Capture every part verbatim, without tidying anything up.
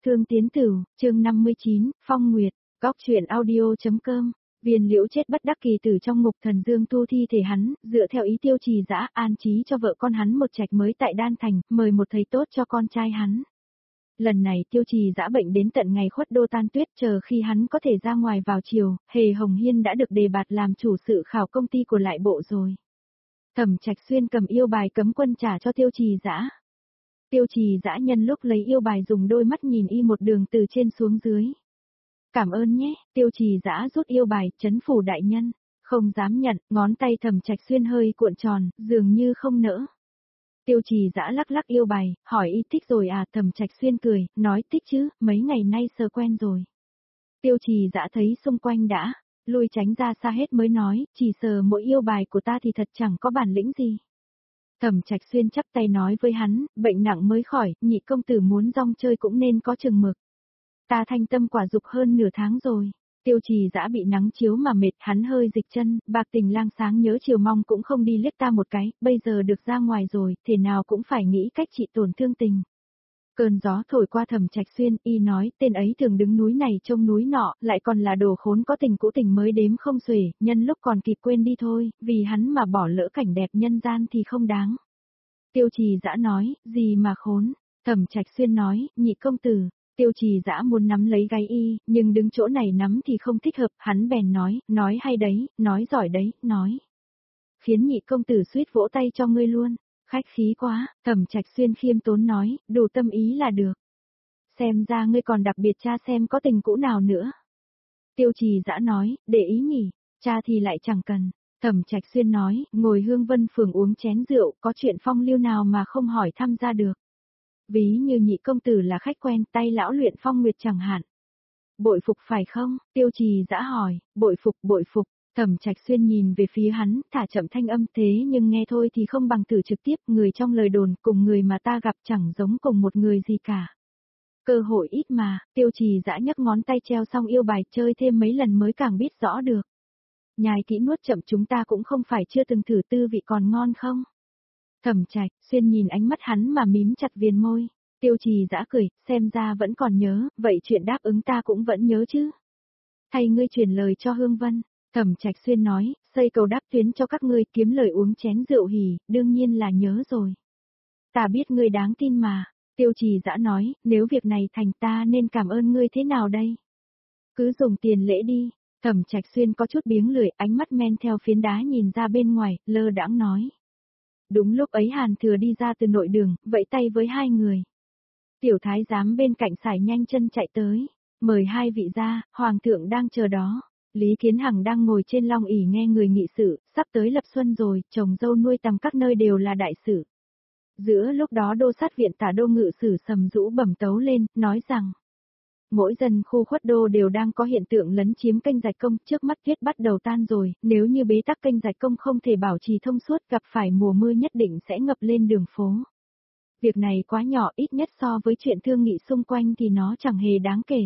Thương Tiến Tử, chương năm mươi chín, Phong Nguyệt, Góc truyện audio.com. Viên Liễu chết bất đắc kỳ tử trong ngục Thần Dương tu thi thể hắn, dựa theo ý Tiêu Trì Dã an trí cho vợ con hắn một trạch mới tại Đan Thành, mời một thầy tốt cho con trai hắn. Lần này Tiêu Trì Dã bệnh đến tận ngày khuất đô tan tuyết, chờ khi hắn có thể ra ngoài vào chiều, Hề Hồng Hiên đã được đề bạt làm chủ sự khảo công ty của lại bộ rồi. Thẩm Trạch Xuyên cầm yêu bài cấm quân trả cho Tiêu Trì Dã. Tiêu Trì Dã nhân lúc lấy yêu bài dùng đôi mắt nhìn y một đường từ trên xuống dưới. Cảm ơn nhé, Tiêu Trì Dã rút yêu bài, trấn phủ đại nhân, không dám nhận, ngón tay Thẩm Trạch Xuyên hơi cuộn tròn, dường như không nỡ. Tiêu Trì Dã lắc lắc yêu bài, hỏi y thích rồi à, Thẩm Trạch Xuyên cười, nói thích chứ, mấy ngày nay sờ quen rồi. Tiêu Trì Dã thấy xung quanh đã, lui tránh ra xa hết mới nói, chỉ sờ mỗi yêu bài của ta thì thật chẳng có bản lĩnh gì. Thẩm Trạch Xuyên chắp tay nói với hắn, bệnh nặng mới khỏi, nhị công tử muốn rong chơi cũng nên có chừng mực. Ta thanh tâm quả dục hơn nửa tháng rồi. Tiêu Trì Dã bị nắng chiếu mà mệt, hắn hơi dịch chân, Bạc Tình Lang sáng nhớ chiều mong cũng không đi liếc ta một cái, bây giờ được ra ngoài rồi, thể nào cũng phải nghĩ cách trị tổn thương tình. Cơn gió thổi qua Thẩm Trạch Xuyên, y nói, tên ấy thường đứng núi này trông núi nọ, lại còn là đồ khốn có tình cũ tình mới đếm không xuể, nhân lúc còn kịp quên đi thôi, vì hắn mà bỏ lỡ cảnh đẹp nhân gian thì không đáng. Tiêu Trì Dã nói, gì mà khốn? Thẩm Trạch Xuyên nói, nhị công tử. Tiêu Trì Dã muốn nắm lấy gáy y, nhưng đứng chỗ này nắm thì không thích hợp, hắn bèn nói, nói hay đấy, nói giỏi đấy, nói. Khiến nhị công tử suýt vỗ tay cho ngươi luôn, khách khí quá, Thẩm Trạch Xuyên khiêm tốn nói, đủ tâm ý là được. Xem ra ngươi còn đặc biệt tra xem có tình cũ nào nữa. Tiêu Trì Dã nói, để ý nhỉ, cha thì lại chẳng cần. Thẩm Trạch Xuyên nói, ngồi Hương Vân Phường uống chén rượu, có chuyện phong lưu nào mà không hỏi thăm ra được. Ví như nhị công tử là khách quen, tay lão luyện phong nguyệt chẳng hạn. Bội phục phải không? Tiêu Trì Dã hỏi, bội phục, bội phục. Thẩm Trạch Xuyên nhìn về phía hắn, thả chậm thanh âm, thế nhưng nghe thôi thì không bằng thử trực tiếp, người trong lời đồn cùng người mà ta gặp chẳng giống cùng một người gì cả. Cơ hội ít mà, Tiêu Trì Dã nhấc ngón tay treo xong yêu bài, chơi thêm mấy lần mới càng biết rõ được. Nhai kỹ nuốt chậm, chúng ta cũng không phải chưa từng thử, tư vị còn ngon không? Thẩm Trạch Xuyên nhìn ánh mắt hắn mà mím chặt viền môi. Tiêu Trì Dã cười, xem ra vẫn còn nhớ, vậy chuyện đáp ứng ta cũng vẫn nhớ chứ. Thay ngươi truyền lời cho Hương Vân. Thẩm Trạch Xuyên nói, xây cầu đáp tuyến cho các ngươi, kiếm lời uống chén rượu hỉ, đương nhiên là nhớ rồi. Ta biết ngươi đáng tin mà. Tiêu Trì Dã nói, nếu việc này thành ta nên cảm ơn ngươi thế nào đây? Cứ dùng tiền lễ đi. Thẩm Trạch Xuyên có chút biếng lười, ánh mắt men theo phiến đá nhìn ra bên ngoài, lơ đãng nói. Đúng lúc ấy Hàn Thừa đi ra từ nội đường, vẫy tay với hai người. Tiểu thái giám bên cạnh sải nhanh chân chạy tới, mời hai vị ra, hoàng thượng đang chờ đó. Lý Kiến Hằng đang ngồi trên long ỷ nghe người nghị sự, sắp tới lập xuân rồi, chồng dâu nuôi tầm các nơi đều là đại sự. Giữa lúc đó đô sát viện tả đô ngự sử Sầm Dũ bẩm tấu lên, nói rằng mỗi dân khu khuất đô đều đang có hiện tượng lấn chiếm kênh rạch công, trước mắt tuyết bắt đầu tan rồi, nếu như bế tắc kênh rạch công không thể bảo trì thông suốt, gặp phải mùa mưa nhất định sẽ ngập lên đường phố. Việc này quá nhỏ, ít nhất so với chuyện thương nghị xung quanh thì nó chẳng hề đáng kể.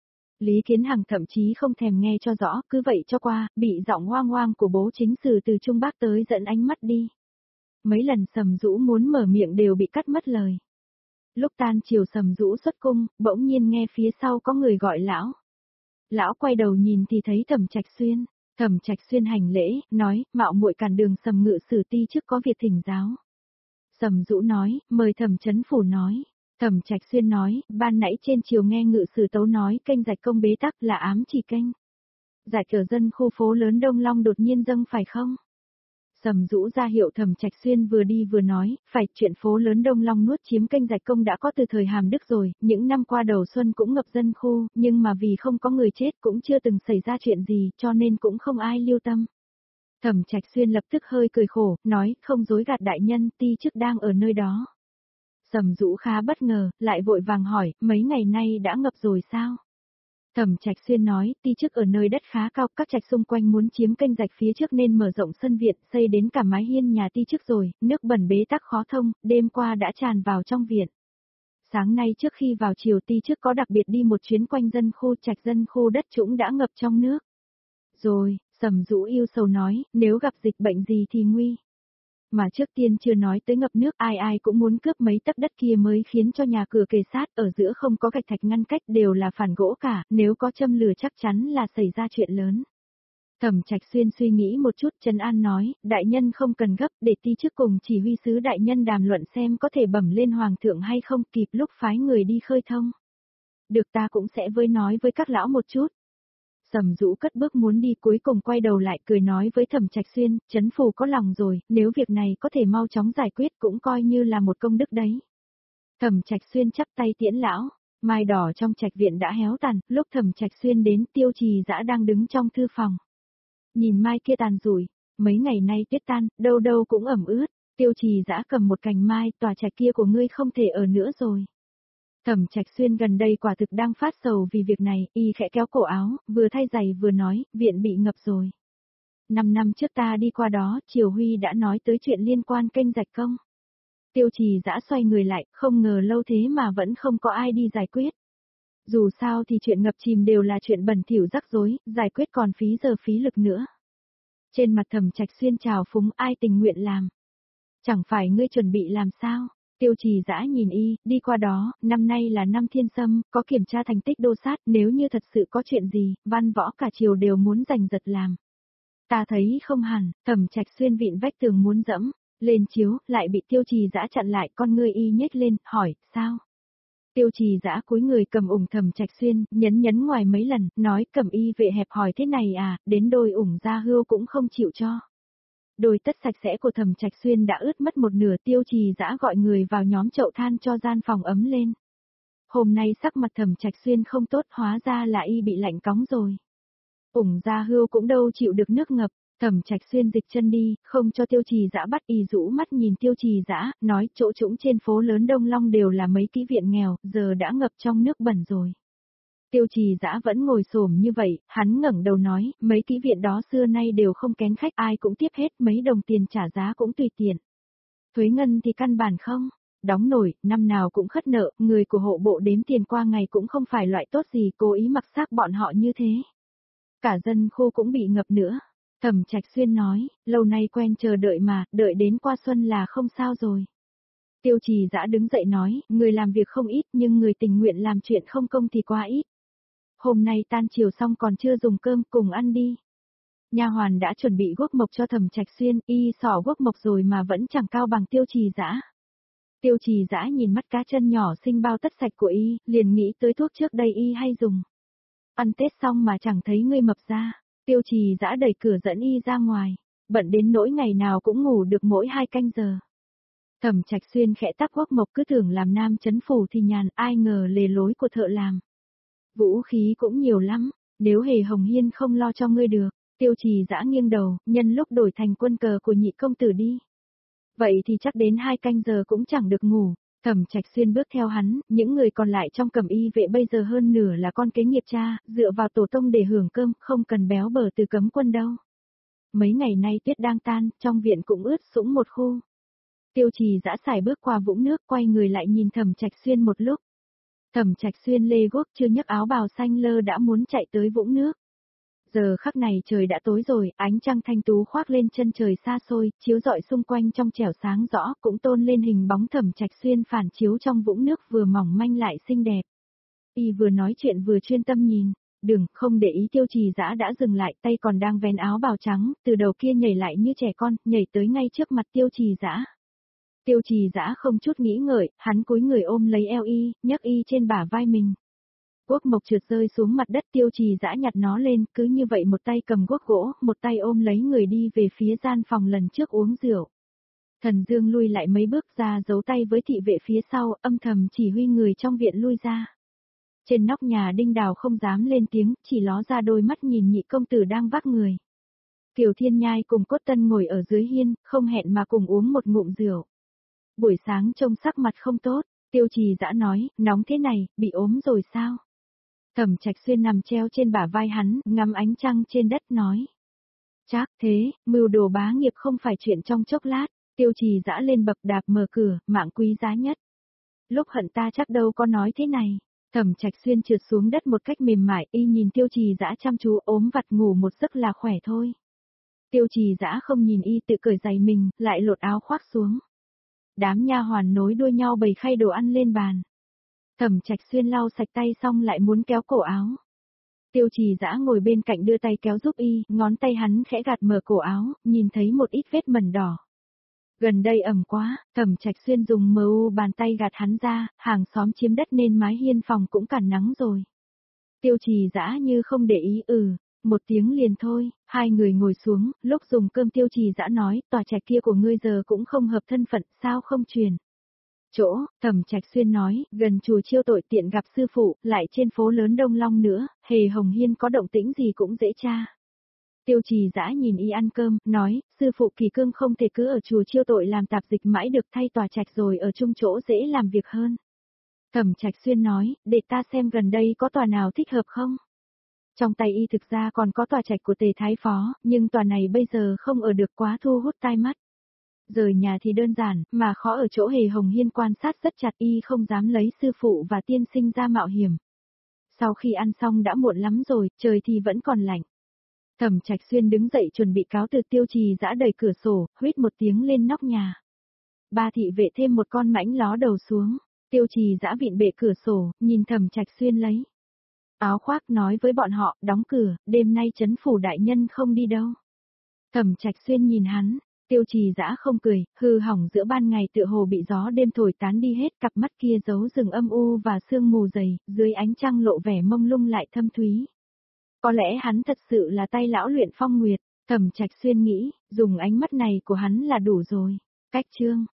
Lý Kiến Hằng thậm chí không thèm nghe cho rõ, cứ vậy cho qua, bị giọng hoang hoang của bố chính sử từ Trung Bắc tới dẫn ánh mắt đi. Mấy lần Sầm Dũ muốn mở miệng đều bị cắt mất lời. Lúc tan chiều Sầm Dũ xuất cung, bỗng nhiên nghe phía sau có người gọi lão. Lão quay đầu nhìn thì thấy Thẩm Trạch Xuyên. Thẩm Trạch Xuyên hành lễ, nói, mạo muội cản đường Sầm ngự sử ti trước có việc thỉnh giáo. Sầm Dũ nói, mời Thẩm trấn phủ nói. Thẩm Trạch Xuyên nói, ban nãy trên chiều nghe ngự sử tấu nói kênh rạch công bế tắc là ám chỉ kênh rạch ở dân khu phố lớn Đông Long đột nhiên dâng phải không? Sầm Dũ ra hiệu Thẩm Trạch Xuyên vừa đi vừa nói, phải, chuyện phố lớn Đông Long nuốt chiếm kênh rạch công đã có từ thời Hàm Đức rồi, những năm qua đầu xuân cũng ngập dân khu, nhưng mà vì không có người chết cũng chưa từng xảy ra chuyện gì, cho nên cũng không ai lưu tâm. Thẩm Trạch Xuyên lập tức hơi cười khổ, nói, không dối gạt đại nhân, ti chức đang ở nơi đó. Sầm Dũ khá bất ngờ, lại vội vàng hỏi, mấy ngày nay đã ngập rồi sao? Thẩm Trạch Xuyên nói, ti chức ở nơi đất khá cao, các trạch xung quanh muốn chiếm kênh rạch phía trước nên mở rộng sân viện, xây đến cả mái hiên nhà ti chức rồi, nước bẩn bế tắc khó thông, đêm qua đã tràn vào trong viện. Sáng nay trước khi vào chiều ti chức có đặc biệt đi một chuyến quanh dân khu, trạch dân khu đất trũng đã ngập trong nước. Rồi, Sầm Dũ yêu sầu nói, nếu gặp dịch bệnh gì thì nguy. Mà trước tiên chưa nói tới ngập nước, ai ai cũng muốn cướp mấy tấc đất kia mới khiến cho nhà cửa kề sát, ở giữa không có gạch thạch ngăn cách, đều là phản gỗ cả, nếu có châm lửa chắc chắn là xảy ra chuyện lớn. Thẩm Trạch Xuyên suy nghĩ một chút, trấn an nói, đại nhân không cần gấp, để ti trước cùng chỉ huy sứ đại nhân đàm luận xem có thể bẩm lên hoàng thượng hay không, kịp lúc phái người đi khơi thông. Được, ta cũng sẽ với nói với các lão một chút. Sầm Dũ cất bước muốn đi, cuối cùng quay đầu lại cười nói với Thẩm Trạch Xuyên, trấn phủ có lòng rồi, nếu việc này có thể mau chóng giải quyết cũng coi như là một công đức đấy. Thẩm Trạch Xuyên chắp tay tiễn lão. Mai đỏ trong trạch viện đã héo tàn, lúc Thẩm Trạch Xuyên đến, Tiêu Trì Dã đang đứng trong thư phòng. Nhìn mai kia tàn rủi, mấy ngày nay tuyết tan, đâu đâu cũng ẩm ướt, Tiêu Trì Dã cầm một cành mai, tòa trạch kia của ngươi không thể ở nữa rồi. Thẩm Trạch Xuyên gần đây quả thực đang phát sầu vì việc này, y khẽ kéo cổ áo, vừa thay giày vừa nói, viện bị ngập rồi. Năm năm trước ta đi qua đó, Triều Huy đã nói tới chuyện liên quan kênh rạch công. Tiêu Trì Dã xoay người lại, không ngờ lâu thế mà vẫn không có ai đi giải quyết. Dù sao thì chuyện ngập chìm đều là chuyện bẩn thỉu rắc rối, giải quyết còn phí giờ phí lực nữa. Trên mặt Thẩm Trạch Xuyên trào phúng, ai tình nguyện làm. Chẳng phải ngươi chuẩn bị làm sao? Tiêu Trì Dã nhìn y, đi qua đó, năm nay là năm Thiên Sâm, có kiểm tra thành tích đô sát, nếu như thật sự có chuyện gì, văn võ cả triều đều muốn giành giật làm. Ta thấy không hẳn, Thẩm Trạch Xuyên vịn vách tường muốn dẫm lên chiếu, lại bị Tiêu Trì Dã chặn lại, con ngươi y nhếch lên, hỏi, sao? Tiêu Trì Dã cúi người cầm ủng Thẩm Trạch Xuyên, nhấn nhấn ngoài mấy lần, nói cầm y vệ hẹp hỏi thế này à, đến đôi ủng ra hươu cũng không chịu cho. Đôi tất sạch sẽ của Thẩm Trạch Xuyên đã ướt mất một nửa, Tiêu Trì Dã gọi người vào nhóm chậu than cho gian phòng ấm lên. Hôm nay sắc mặt Thẩm Trạch Xuyên không tốt, hóa ra là y bị lạnh cóng rồi. Ủng ra hươu cũng đâu chịu được nước ngập, Thẩm Trạch Xuyên dịch chân đi, không cho Tiêu Trì Dã bắt, y rũ mắt nhìn Tiêu Trì Dã, nói chỗ trũng trên phố lớn Đông Long đều là mấy kỹ viện nghèo, giờ đã ngập trong nước bẩn rồi. Tiêu Trì Dã vẫn ngồi xổm như vậy, hắn ngẩng đầu nói, mấy kỹ viện đó xưa nay đều không kén khách, ai cũng tiếp hết, mấy đồng tiền trả giá cũng tùy tiện. Thuế ngân thì căn bản không, đóng nổi, năm nào cũng khất nợ, người của hộ bộ đếm tiền qua ngày cũng không phải loại tốt gì, cố ý mặc xác bọn họ như thế. Cả dân khu cũng bị ngập nữa. Thẩm Trạch Xuyên nói, lâu nay quen chờ đợi mà, đợi đến qua xuân là không sao rồi. Tiêu Trì Dã đứng dậy nói, người làm việc không ít nhưng người tình nguyện làm chuyện không công thì quá ít. Hôm nay tan chiều xong còn chưa dùng cơm, cùng ăn đi. Nha hoàn đã chuẩn bị guốc mộc cho Thẩm Trạch Xuyên, y xỏ guốc mộc rồi mà vẫn chẳng cao bằng Tiêu Trì Dã. Tiêu Trì Dã nhìn mắt cá chân nhỏ xinh bao tất sạch của y, liền nghĩ tới thuốc trước đây y hay dùng. Ăn Tết xong mà chẳng thấy ngươi mập ra. Tiêu Trì Dã đẩy cửa dẫn y ra ngoài, bận đến nỗi ngày nào cũng ngủ được mỗi hai canh giờ. Thẩm Trạch Xuyên khẽ tắc guốc mộc, cứ tưởng làm nam chấn phủ thì nhàn, ai ngờ lề lối của thợ làm. Vũ khí cũng nhiều lắm, nếu Hề Hồng Hiên không lo cho ngươi được. Tiêu Trì Dã nghiêng đầu, nhân lúc đổi thành quân cờ của nhị công tử đi. Vậy thì chắc đến hai canh giờ cũng chẳng được ngủ. Thẩm Trạch Xuyên bước theo hắn, những người còn lại trong cẩm y vệ bây giờ hơn nửa là con kế nghiệp cha, dựa vào tổ tông để hưởng cơm, không cần béo bở từ cấm quân đâu. Mấy ngày nay tuyết đang tan, trong viện cũng ướt sũng một khu. Tiêu Trì Dã xài bước qua vũng nước, quay người lại nhìn Thẩm Trạch Xuyên một lúc. Thẩm Trạch Xuyên lê guốc chưa nhấc áo bào xanh lơ đã muốn chạy tới vũng nước. Giờ khắc này trời đã tối rồi, ánh trăng thanh tú khoác lên chân trời xa xôi, chiếu rọi xung quanh trong trẻo sáng rõ, cũng tôn lên hình bóng Thẩm Trạch Xuyên phản chiếu trong vũng nước vừa mỏng manh lại xinh đẹp. Y vừa nói chuyện vừa chuyên tâm nhìn, đừng, không để ý Tiêu Trì Dã đã dừng lại, tay còn đang vén áo bào trắng, từ đầu kia nhảy lại như trẻ con, nhảy tới ngay trước mặt Tiêu Trì Dã. Tiêu Trì Dã không chút nghĩ ngợi, hắn cúi người ôm lấy eo y, nhấc y trên bả vai mình. Guốc mộc trượt rơi xuống mặt đất, Tiêu Trì Dã nhặt nó lên, cứ như vậy một tay cầm guốc gỗ, một tay ôm lấy người đi về phía gian phòng lần trước uống rượu. Thần Dương lui lại mấy bước ra giấu tay với thị vệ phía sau, âm thầm chỉ huy người trong viện lui ra. Trên nóc nhà Đinh Đào không dám lên tiếng, chỉ ló ra đôi mắt nhìn nhị công tử đang vác người. Kiều Thiên Nhai cùng Cốt Tân ngồi ở dưới hiên, không hẹn mà cùng uống một ngụm rượu. Buổi sáng trông sắc mặt không tốt, Tiêu Trì Dã nói, nóng thế này, bị ốm rồi sao? Thẩm Trạch Xuyên nằm treo trên bả vai hắn, ngắm ánh trăng trên đất nói. Chắc thế, mưu đồ bá nghiệp không phải chuyện trong chốc lát, Tiêu Trì Dã lên bậc đạp mở cửa, mạng quý giá nhất. Lúc hận ta chắc đâu có nói thế này. Thẩm Trạch Xuyên trượt xuống đất một cách mềm mại, y nhìn Tiêu Trì Dã chăm chú, ốm vặt ngủ một giấc là khỏe thôi. Tiêu Trì Dã không nhìn y, tự cởi giày mình, lại lột áo khoác xuống. Đám nha hoàn nối đuôi nhau bày khay đồ ăn lên bàn. Thẩm Trạch Xuyên lau sạch tay xong lại muốn kéo cổ áo. Tiêu Trì Dã ngồi bên cạnh đưa tay kéo giúp y, ngón tay hắn khẽ gạt mở cổ áo, nhìn thấy một ít vết mẩn đỏ. Gần đây ẩm quá, Thẩm Trạch Xuyên dùng mờ u bàn tay gạt hắn ra, hàng xóm chiếm đất nên mái hiên phòng cũng cản nắng rồi. Tiêu Trì Dã như không để ý, ừ, một tiếng liền thôi, hai người ngồi xuống, lúc dùng cơm Tiêu Trì Dã nói, tòa trạch kia của ngươi giờ cũng không hợp thân phận, sao không truyền. Chỗ, Thẩm Trạch Xuyên nói, gần chùa Chiêu Tội tiện gặp sư phụ, lại trên phố lớn Đông Long nữa, Hề Hồng Hiên có động tĩnh gì cũng dễ tra. Tiêu Trì Dã nhìn y ăn cơm, nói, sư phụ Kỳ Cương không thể cứ ở chùa Chiêu Tội làm tạp dịch mãi được, thay tòa trạch rồi ở chung chỗ dễ làm việc hơn. Thẩm Trạch Xuyên nói, để ta xem gần đây có tòa nào thích hợp không. Trong tay y thực ra còn có tòa trạch của Tề Thái Phó, nhưng tòa này bây giờ không ở được quá thu hút tai mắt. Rời nhà thì đơn giản, mà khó ở chỗ Hề Hồng Hiên quan sát rất chặt, y không dám lấy sư phụ và tiên sinh ra mạo hiểm. Sau khi ăn xong đã muộn lắm rồi, trời thì vẫn còn lạnh. Thẩm Trạch Xuyên đứng dậy chuẩn bị cáo từ. Tiêu Trì Dã đẩy cửa sổ, huýt một tiếng lên nóc nhà. Ba thị vệ thêm một con mãnh ló đầu xuống. Tiêu Trì Dã vịn bệ cửa sổ, nhìn Thẩm Trạch Xuyên lấy áo khoác, nói với bọn họ, đóng cửa, đêm nay trấn phủ đại nhân không đi đâu. Thẩm Trạch Xuyên nhìn hắn, Tiêu Trì Dã không cười, hư hỏng giữa ban ngày tựa hồ bị gió đêm thổi tán đi hết, cặp mắt kia giấu rừng âm u và sương mù dày, dưới ánh trăng lộ vẻ mông lung lại thâm thúy. Có lẽ hắn thật sự là tay lão luyện phong nguyệt, Thẩm Trạch Xuyên nghĩ, dùng ánh mắt này của hắn là đủ rồi. Cách chương